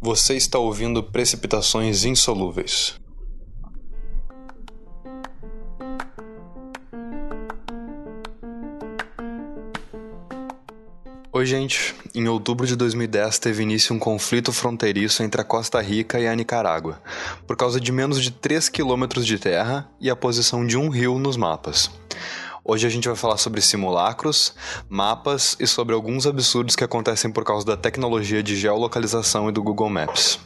Você está ouvindo Precipitações Insolúveis. Oi, gente. Em outubro de 2010 teve início um conflito fronteiriço entre a Costa Rica e a Nicarágua, por causa de menos de 3 quilômetros de terra e a posição de um rio nos mapas. Hoje a gente vai falar sobre simulacros, mapas e sobre alguns absurdos que acontecem por causa da tecnologia de geolocalização e do Google Maps.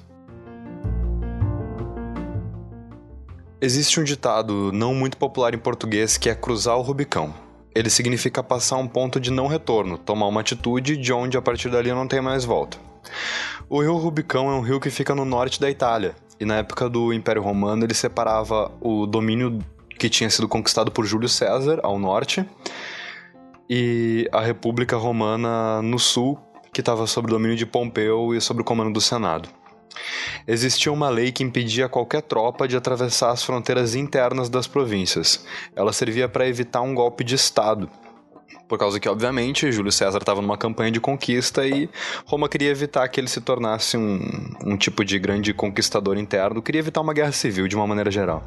Existe um ditado não muito popular em português que é cruzar o Rubicão. Ele significa passar um ponto de não retorno, tomar uma atitude de onde a partir dali não tem mais volta. O rio Rubicão é um rio que fica no norte da Itália, e na época do Império Romano ele separava o domínio que tinha sido conquistado por Júlio César, ao norte, e a República Romana no sul, que estava sob o domínio de Pompeu e sob o comando do Senado. Existia uma lei que impedia qualquer tropa de atravessar as fronteiras internas das províncias. Ela servia para evitar um golpe de Estado, por causa que, obviamente, Júlio César estava numa campanha de conquista e Roma queria evitar que ele se tornasse um tipo de grande conquistador interno, queria evitar uma guerra civil de uma maneira geral.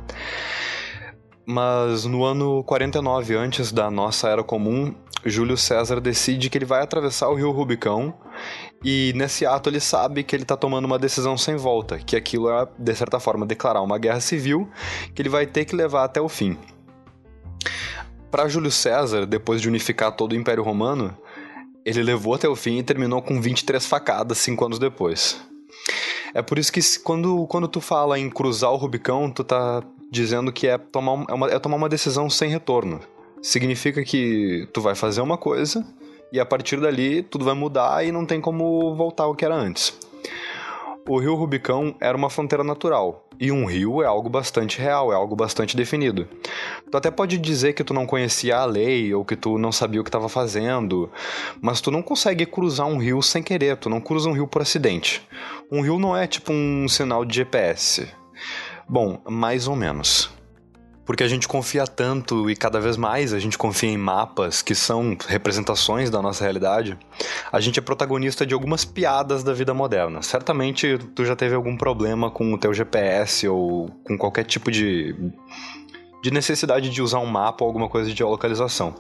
Mas no ano 49 antes da nossa Era Comum, Júlio César decide que ele vai atravessar o rio Rubicão e nesse ato ele sabe que ele está tomando uma decisão sem volta, que aquilo é, de certa forma, declarar uma guerra civil que ele vai ter que levar até o fim. Para Júlio César, depois de unificar todo o Império Romano, ele levou até o fim e terminou com 23 facadas 5 anos depois. É por isso que quando tu fala em cruzar o Rubicão, tu tá dizendo que é tomar uma decisão sem retorno. Significa que tu vai fazer uma coisa e a partir dali tudo vai mudar e não tem como voltar ao que era antes. O rio Rubicão era uma fronteira natural, e um rio é algo bastante real, é algo bastante definido. Tu até pode dizer que tu não conhecia a lei, ou que tu não sabia o que estava fazendo, mas tu não consegue cruzar um rio sem querer, tu não cruza um rio por acidente. Um rio não é tipo um sinal de GPS. Bom, mais ou menos. Porque a gente confia tanto e cada vez mais a gente confia em mapas que são representações da nossa realidade, a gente é protagonista de algumas piadas da vida moderna. Certamente tu já teve algum problema com o teu GPS ou com qualquer tipo de necessidade de usar um mapa ou alguma coisa de geolocalização.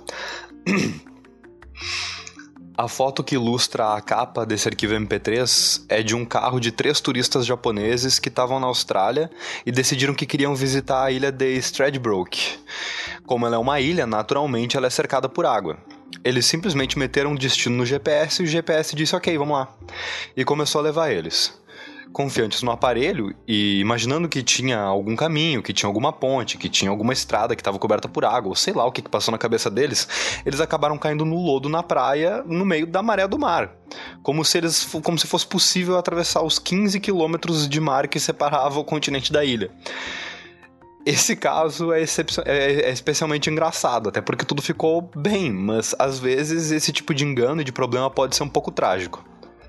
A foto que ilustra a capa desse arquivo MP3 é de um carro de 3 turistas japoneses que estavam na Austrália e decidiram que queriam visitar a ilha de Stradbroke. Como ela é uma ilha, naturalmente ela é cercada por água. Eles simplesmente meteram um destino no GPS e o GPS disse ok, vamos lá. E começou a levar eles. Confiantes no aparelho e imaginando que tinha algum caminho, que tinha alguma ponte, que tinha alguma estrada que estava coberta por água, ou sei lá o que passou na cabeça deles, eles acabaram caindo no lodo na praia, no meio da maré do mar. Como se fosse possível atravessar os 15 quilômetros de mar que separavam o continente da ilha. Esse caso é especialmente engraçado, até porque tudo ficou bem, mas às vezes esse tipo de engano e de problema pode ser um pouco trágico.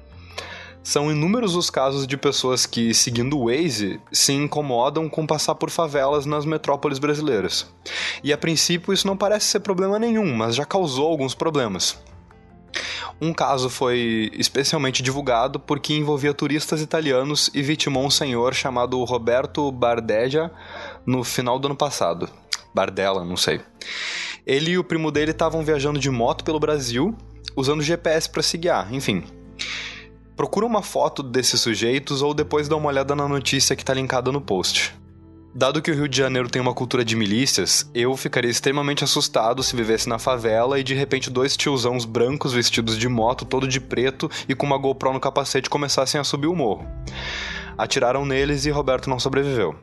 São inúmeros os casos de pessoas que, seguindo o Waze, se incomodam com passar por favelas nas metrópoles brasileiras. E a princípio isso não parece ser problema nenhum, mas já causou alguns problemas. Um caso foi especialmente divulgado porque envolvia turistas italianos e vitimou um senhor chamado Roberto Bardella no final do ano passado. Bardella, não sei. Ele e o primo dele estavam viajando de moto pelo Brasil, usando GPS para se guiar, enfim. Procura uma foto desses sujeitos ou depois dá uma olhada na notícia que está linkada no post. Dado que o Rio de Janeiro tem uma cultura de milícias, eu ficaria extremamente assustado se vivesse na favela e de repente 2 tiozãos brancos vestidos de moto, todo de preto e com uma GoPro no capacete começassem a subir o morro. Atiraram neles e Roberto não sobreviveu.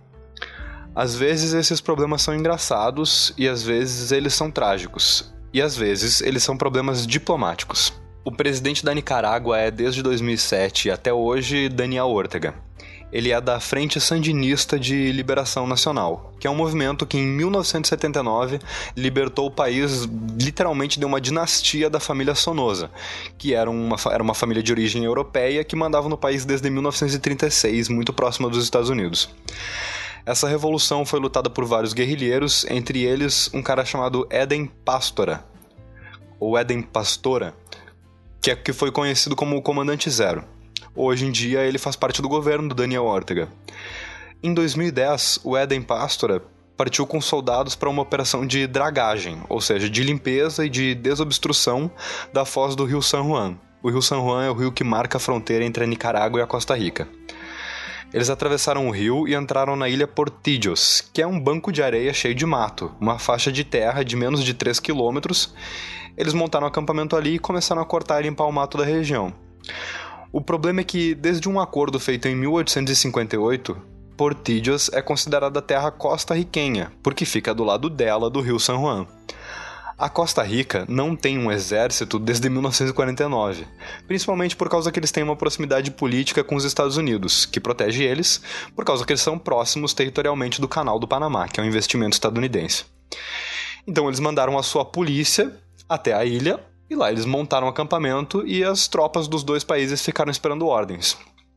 Às vezes esses problemas são engraçados e às vezes eles são trágicos. E às vezes eles são problemas diplomáticos. O presidente da Nicarágua é, desde 2007 até hoje, Daniel Ortega. Ele é da Frente Sandinista de Liberação Nacional, que é um movimento que em 1979 libertou o país literalmente de uma dinastia da família Somoza, que era uma família de origem europeia que mandava no país desde 1936, muito próxima dos Estados Unidos. Essa revolução foi lutada por vários guerrilheiros, entre eles um cara chamado Eden Pastora, ou Eden Pastora, que foi conhecido como o Comandante Zero. Hoje em dia ele faz parte do governo do Daniel Ortega. Em 2010, o Eden Pastora partiu com soldados para uma operação de dragagem, ou seja, de limpeza e de desobstrução da foz do rio San Juan. O rio San Juan é o rio que marca a fronteira entre a Nicarágua e a Costa Rica. Eles atravessaram o rio e entraram na ilha Portillos, que é um banco de areia cheio de mato, uma faixa de terra de menos de 3 quilômetros. Eles montaram um acampamento ali e começaram a cortar e limpar o mato da região. O problema é que, desde um acordo feito em 1858, Portillos é considerada terra costarriquenha, porque fica do lado dela do rio San Juan. A Costa Rica não tem um exército desde 1949, principalmente por causa que eles têm uma proximidade política com os Estados Unidos, que protege eles, por causa que eles são próximos territorialmente do Canal do Panamá, que é um investimento estadunidense. Então eles mandaram a sua polícia até a ilha, e lá eles montaram um acampamento e as tropas dos dois países ficaram esperando ordens.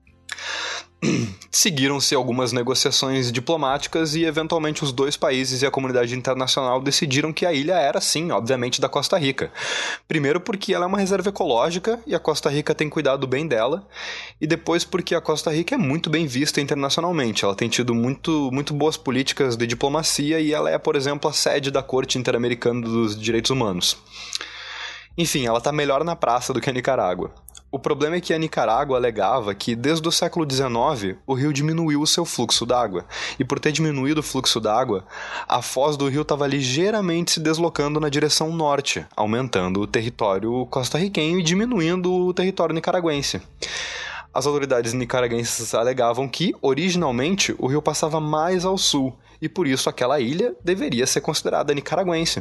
Seguiram-se algumas negociações diplomáticas e, eventualmente, os dois países e a comunidade internacional decidiram que a ilha era, sim, obviamente, da Costa Rica. Primeiro porque ela é uma reserva ecológica e a Costa Rica tem cuidado bem dela, e depois porque a Costa Rica é muito bem vista internacionalmente. Ela tem tido muito boas políticas de diplomacia e ela é, por exemplo, a sede da Corte Interamericana dos Direitos Humanos. Enfim, ela está melhor na praça do que a Nicarágua. O problema é que a Nicarágua alegava que, desde o século XIX, o rio diminuiu o seu fluxo d'água, e por ter diminuído o fluxo d'água, a foz do rio estava ligeiramente se deslocando na direção norte, aumentando o território costarriquenho e diminuindo o território nicaragüense. As autoridades nicaragüenses alegavam que, originalmente, o rio passava mais ao sul, e por isso aquela ilha deveria ser considerada nicaragüense.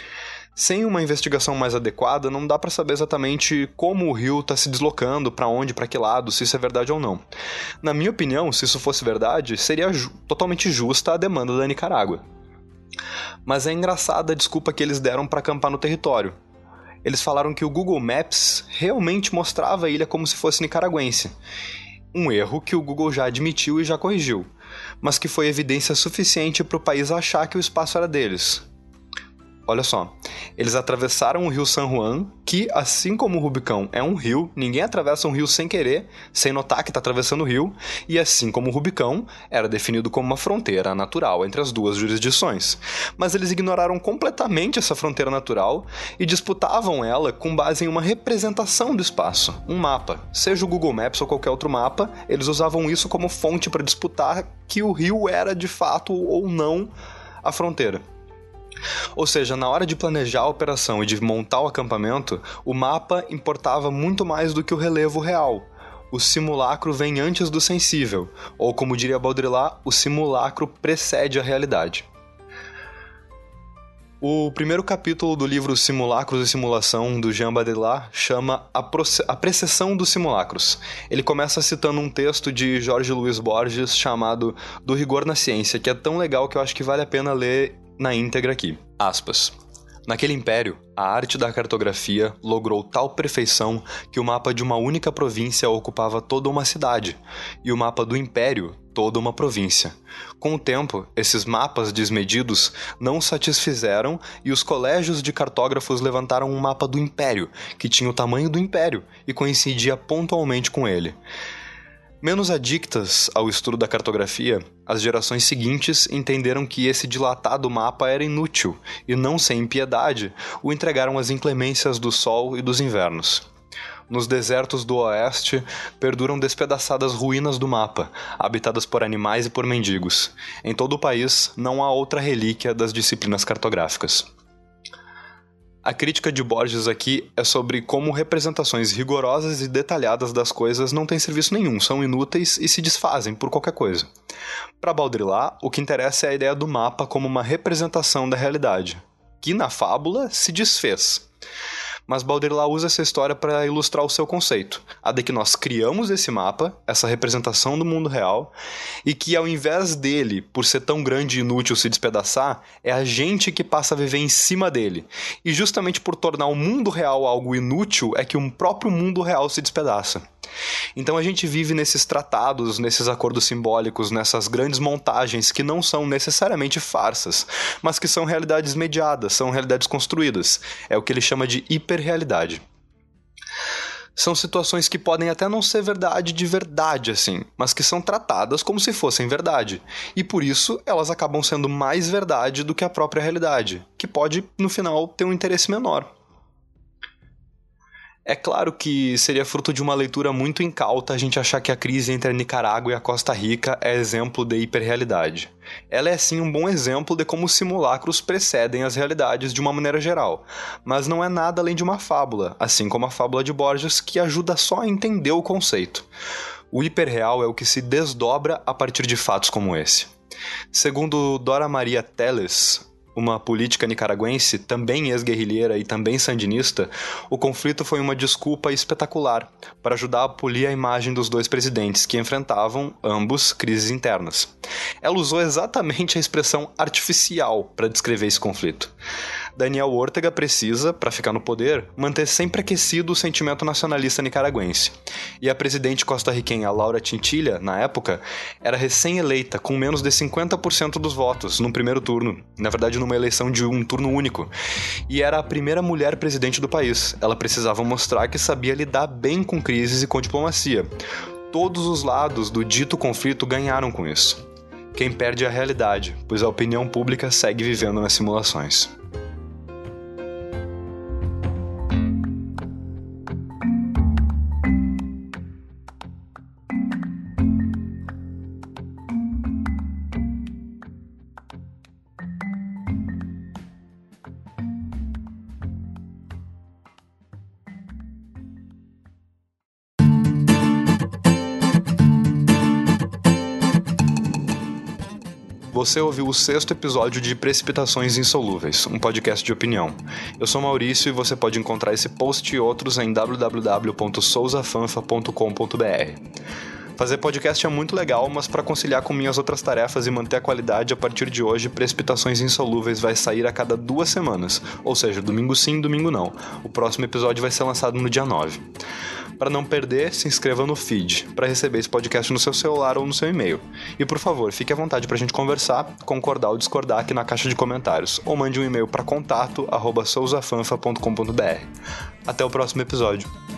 Sem uma investigação mais adequada, não dá para saber exatamente como o rio está se deslocando, para onde, para que lado, se isso é verdade ou não. Na minha opinião, se isso fosse verdade, seria totalmente justa a demanda da Nicarágua. Mas é engraçada a desculpa que eles deram para acampar no território. Eles falaram que o Google Maps realmente mostrava a ilha como se fosse nicaragüense. Um erro que o Google já admitiu e já corrigiu, mas que foi evidência suficiente para o país achar que o espaço era deles. Olha só, eles atravessaram o rio San Juan, que, assim como o Rubicão é um rio, ninguém atravessa um rio sem querer, sem notar que está atravessando o rio, e assim como o Rubicão, era definido como uma fronteira natural entre as duas jurisdições. Mas eles ignoraram completamente essa fronteira natural e disputavam ela com base em uma representação do espaço, um mapa. Seja o Google Maps ou qualquer outro mapa, eles usavam isso como fonte para disputar que o rio era de fato ou não a fronteira. Ou seja, na hora de planejar a operação e de montar o acampamento, o mapa importava muito mais do que o relevo real. O simulacro vem antes do sensível, ou como diria Baudrillard, o simulacro precede a realidade. O primeiro capítulo do livro Simulacros e Simulação, do Jean Baudrillard, chama A Precessão dos Simulacros. Ele começa citando um texto de Jorge Luiz Borges chamado Do Rigor na Ciência, que é tão legal que eu acho que vale a pena ler na íntegra aqui. Aspas. Naquele império, a arte da cartografia logrou tal perfeição que o mapa de uma única província ocupava toda uma cidade, e o mapa do império toda uma província. Com o tempo, esses mapas desmedidos não satisfizeram e os colégios de cartógrafos levantaram um mapa do império, que tinha o tamanho do império e coincidia pontualmente com ele. Menos adictas ao estudo da cartografia, as gerações seguintes entenderam que esse dilatado mapa era inútil e, não sem impiedade, o entregaram às inclemências do sol e dos invernos. Nos desertos do oeste, perduram despedaçadas ruínas do mapa, habitadas por animais e por mendigos. Em todo o país, não há outra relíquia das disciplinas cartográficas. A crítica de Borges aqui é sobre como representações rigorosas e detalhadas das coisas não têm serviço nenhum, são inúteis e se desfazem por qualquer coisa. Para Baudrillard, o que interessa é a ideia do mapa como uma representação da realidade, que na fábula se desfez. Mas Baudrillard usa essa história para ilustrar o seu conceito, a de que nós criamos esse mapa, essa representação do mundo real, e que ao invés dele, por ser tão grande e inútil se despedaçar, é a gente que passa a viver em cima dele. E justamente por tornar o mundo real algo inútil é que o próprio mundo real se despedaça. Então a gente vive nesses tratados, nesses acordos simbólicos, nessas grandes montagens que não são necessariamente farsas, mas que são realidades mediadas, são realidades construídas. É o que ele chama de hiperrealidade. São situações que podem até não ser verdade de verdade, assim, mas que são tratadas como se fossem verdade. E por isso, elas acabam sendo mais verdade do que a própria realidade, que pode, no final, ter um interesse menor. É claro que seria fruto de uma leitura muito incauta a gente achar que a crise entre a Nicarágua e a Costa Rica é exemplo de hiperrealidade. Ela é sim um bom exemplo de como os simulacros precedem as realidades de uma maneira geral, mas não é nada além de uma fábula, assim como a fábula de Borges, que ajuda só a entender o conceito. O hiperreal é o que se desdobra a partir de fatos como esse. Segundo Dora Maria Telles, uma política nicaragüense, também ex-guerrilheira e também sandinista, o conflito foi uma desculpa espetacular para ajudar a polir a imagem dos dois presidentes que enfrentavam, ambos, crises internas. Ela usou exatamente a expressão artificial para descrever esse conflito. Daniel Ortega precisa, para ficar no poder, manter sempre aquecido o sentimento nacionalista nicaragüense. E a presidente costarriquenha Laura Chinchilla, na época, era recém-eleita, com menos de 50% dos votos, no primeiro turno. Na verdade, numa eleição de um turno único. E era a primeira mulher presidente do país. Ela precisava mostrar que sabia lidar bem com crises e com diplomacia. Todos os lados do dito conflito ganharam com isso. Quem perde é a realidade, pois a opinião pública segue vivendo nas simulações. Você ouviu o 6º episódio de Precipitações Insolúveis, um podcast de opinião. Eu sou Maurício e você pode encontrar esse post e outros em www.souzafanfa.com.br. Fazer podcast é muito legal, mas para conciliar com minhas outras tarefas e manter a qualidade, a partir de hoje, Precipitações Insolúveis vai sair a cada 2 semanas, ou seja, domingo sim, domingo não. O próximo episódio vai ser lançado no dia 9. Para não perder, se inscreva no feed, para receber esse podcast no seu celular ou no seu e-mail. E por favor, fique à vontade para a gente conversar, concordar ou discordar aqui na caixa de comentários, ou mande um e-mail para contato@souzafanfa.com.br. Até o próximo episódio.